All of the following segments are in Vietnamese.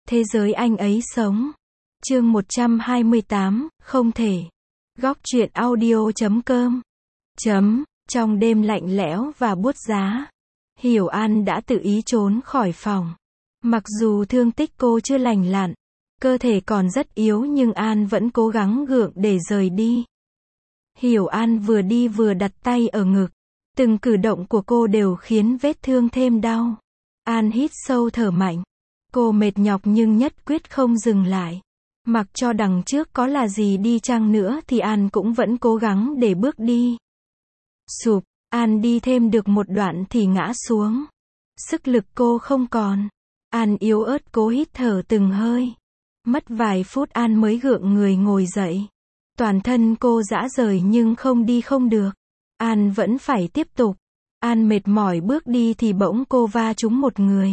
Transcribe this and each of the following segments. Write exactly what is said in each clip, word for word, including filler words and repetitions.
Thế giới anh ấy sống. Chương một trăm hai mươi tám, không thể. Góc truyện audio chấm com. Chấm, trong đêm lạnh lẽo và buốt giá, Hiểu An đã tự ý trốn khỏi phòng. Mặc dù thương tích cô chưa lành lặn, cơ thể còn rất yếu nhưng An vẫn cố gắng gượng để rời đi. Hiểu An vừa đi vừa đặt tay ở ngực. Từng cử động của cô đều khiến vết thương thêm đau. An hít sâu thở mạnh. Cô mệt nhọc nhưng nhất quyết không dừng lại. Mặc cho đằng trước có là gì đi chăng nữa thì An cũng vẫn cố gắng để bước đi. Sụp, An đi thêm được một đoạn thì ngã xuống. Sức lực cô không còn. An yếu ớt cố hít thở từng hơi. Mất vài phút An mới gượng người ngồi dậy. Toàn thân cô rã rời nhưng không đi không được. An vẫn phải tiếp tục. An mệt mỏi bước đi thì bỗng cô va trúng một người.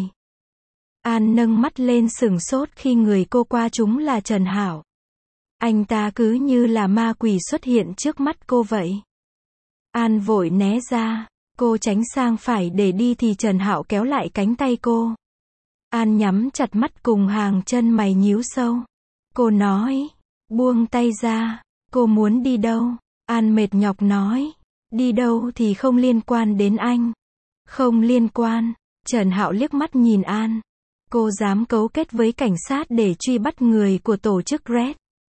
An nâng mắt lên sửng sốt khi người cô qua trúng là Trần Hảo. Anh ta cứ như là ma quỷ xuất hiện trước mắt cô vậy. An vội né ra. Cô tránh sang phải để đi thì Trần Hảo kéo lại cánh tay cô. An nhắm chặt mắt cùng hàng chân mày nhíu sâu. Cô nói, buông tay ra. Cô muốn đi đâu? An mệt nhọc nói, đi đâu thì không liên quan đến anh. Không liên quan. Trần Hạo liếc mắt nhìn An. Cô dám cấu kết với cảnh sát để truy bắt người của tổ chức Red.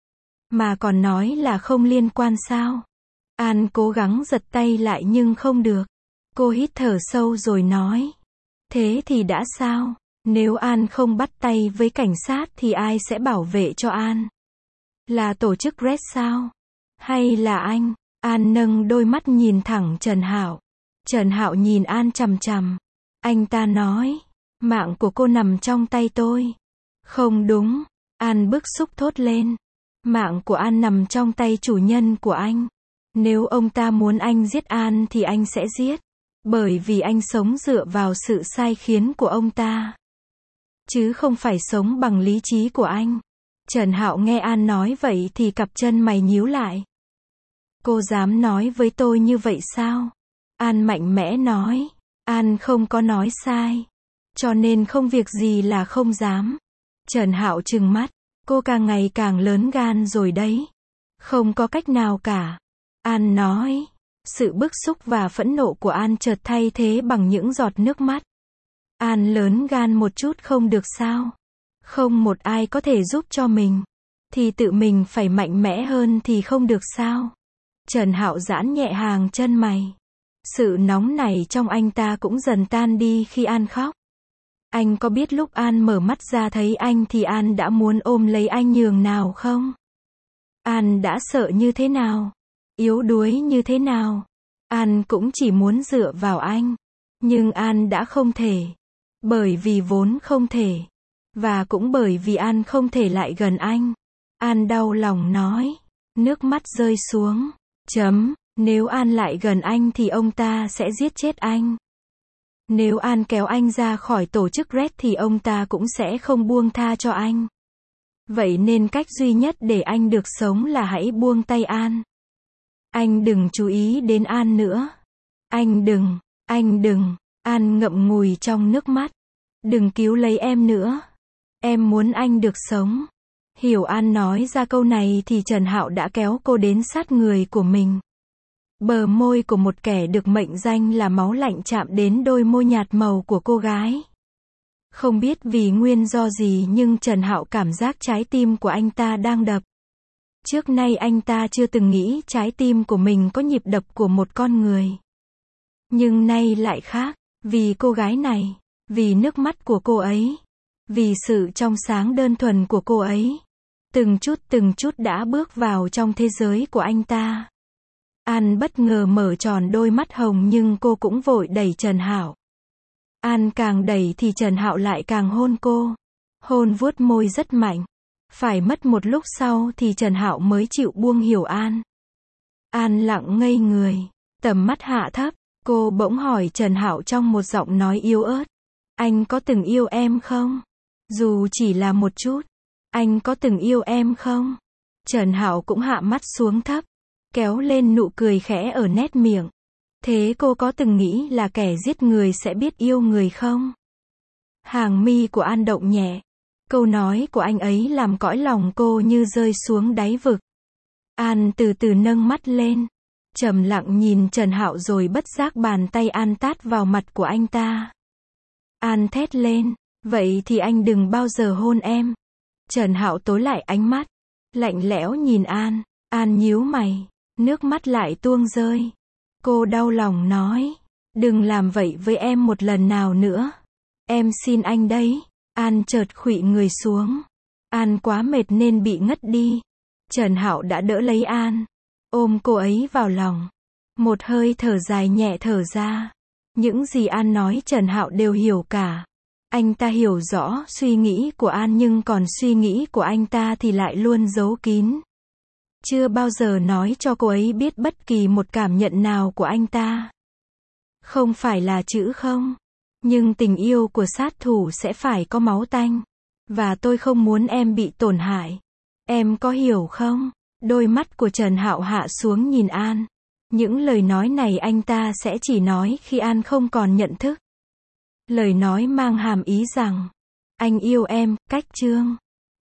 Mà còn nói là không liên quan sao? An cố gắng giật tay lại nhưng không được. Cô hít thở sâu rồi nói. Thế thì đã sao? Nếu An không bắt tay với cảnh sát thì ai sẽ bảo vệ cho An? Là tổ chức Red sao? Hay là anh? An nâng đôi mắt nhìn thẳng Trần Hạo. Trần Hạo nhìn An chằm chằm. Anh ta nói, mạng của cô nằm trong tay tôi. Không đúng. An bức xúc thốt lên. Mạng của An nằm trong tay chủ nhân của anh. Nếu ông ta muốn anh giết An thì anh sẽ giết. Bởi vì anh sống dựa vào sự sai khiến của ông ta. Chứ không phải sống bằng lý trí của anh. Trần Hạo nghe An nói vậy thì cặp chân mày nhíu lại. Cô dám nói với tôi như vậy sao? An mạnh mẽ nói. An không có nói sai. Cho nên không việc gì là không dám. Trần Hạo trừng mắt. Cô càng ngày càng lớn gan rồi đấy. Không có cách nào cả. An nói. Sự bức xúc và phẫn nộ của An chợt thay thế bằng những giọt nước mắt. An lớn gan một chút không được sao? Không một ai có thể giúp cho mình. Thì tự mình phải mạnh mẽ hơn thì không được sao? Trần Hạo giãn nhẹ hàng chân mày. Sự nóng này trong anh ta cũng dần tan đi khi An khóc. Anh có biết lúc An mở mắt ra thấy anh thì An đã muốn ôm lấy anh nhường nào không? An đã sợ như thế nào? Yếu đuối như thế nào? An cũng chỉ muốn dựa vào anh. Nhưng An đã không thể. Bởi vì vốn không thể. Và cũng bởi vì An không thể lại gần anh. An đau lòng nói. Nước mắt rơi xuống. Chấm, nếu An lại gần anh thì ông ta sẽ giết chết anh. Nếu An kéo anh ra khỏi tổ chức Red thì ông ta cũng sẽ không buông tha cho anh. Vậy nên cách duy nhất để anh được sống là hãy buông tay An. Anh đừng chú ý đến An nữa. Anh đừng, anh đừng. An ngậm ngùi trong nước mắt. Đừng cứu lấy em nữa. Em muốn anh được sống. Hiểu An nói ra câu này thì Trần Hạo đã kéo cô đến sát người của mình. Bờ môi của một kẻ được mệnh danh là máu lạnh chạm đến đôi môi nhạt màu của cô gái. Không biết vì nguyên do gì nhưng Trần Hạo cảm giác trái tim của anh ta đang đập. Trước nay anh ta chưa từng nghĩ trái tim của mình có nhịp đập của một con người. Nhưng nay lại khác, vì cô gái này, vì nước mắt của cô ấy, vì sự trong sáng đơn thuần của cô ấy. Từng chút từng chút đã bước vào trong thế giới của anh ta. An bất ngờ mở tròn đôi mắt hồng nhưng cô cũng vội đẩy Trần Hạo. An càng đẩy thì Trần Hạo lại càng hôn cô. Hôn vuốt môi rất mạnh. Phải mất một lúc sau thì Trần Hạo mới chịu buông Hiểu An. An lặng ngây người. Tầm mắt hạ thấp. Cô bỗng hỏi Trần Hạo trong một giọng nói yếu ớt. Anh có từng yêu em không? Dù chỉ là một chút. Anh có từng yêu em không? Trần Hạo cũng hạ mắt xuống thấp. Kéo lên nụ cười khẽ ở nét miệng. Thế cô có từng nghĩ là kẻ giết người sẽ biết yêu người không? Hàng mi của An động nhẹ. Câu nói của anh ấy làm cõi lòng cô như rơi xuống đáy vực. An từ từ nâng mắt lên, trầm lặng nhìn Trần Hạo rồi bất giác bàn tay An tát vào mặt của anh ta. An thét lên, vậy thì anh đừng bao giờ hôn em. Trần Hạo tối lại ánh mắt, lạnh lẽo nhìn An. An nhíu mày, nước mắt lại tuôn rơi. Cô đau lòng nói, đừng làm vậy với em một lần nào nữa. Em xin anh đấy. An chợt khuỵu người xuống. An quá mệt nên bị ngất đi. Trần Hạo đã đỡ lấy An, ôm cô ấy vào lòng. Một hơi thở dài nhẹ thở ra. Những gì An nói Trần Hạo đều hiểu cả. Anh ta hiểu rõ suy nghĩ của An nhưng còn suy nghĩ của anh ta thì lại luôn giấu kín. Chưa bao giờ nói cho cô ấy biết bất kỳ một cảm nhận nào của anh ta. Không phải là chữ không. Nhưng tình yêu của sát thủ sẽ phải có máu tanh. Và tôi không muốn em bị tổn hại. Em có hiểu không? Đôi mắt của Trần Hạo hạ xuống nhìn An. Những lời nói này anh ta sẽ chỉ nói khi An không còn nhận thức. Lời nói mang hàm ý rằng, anh yêu em, cách chương.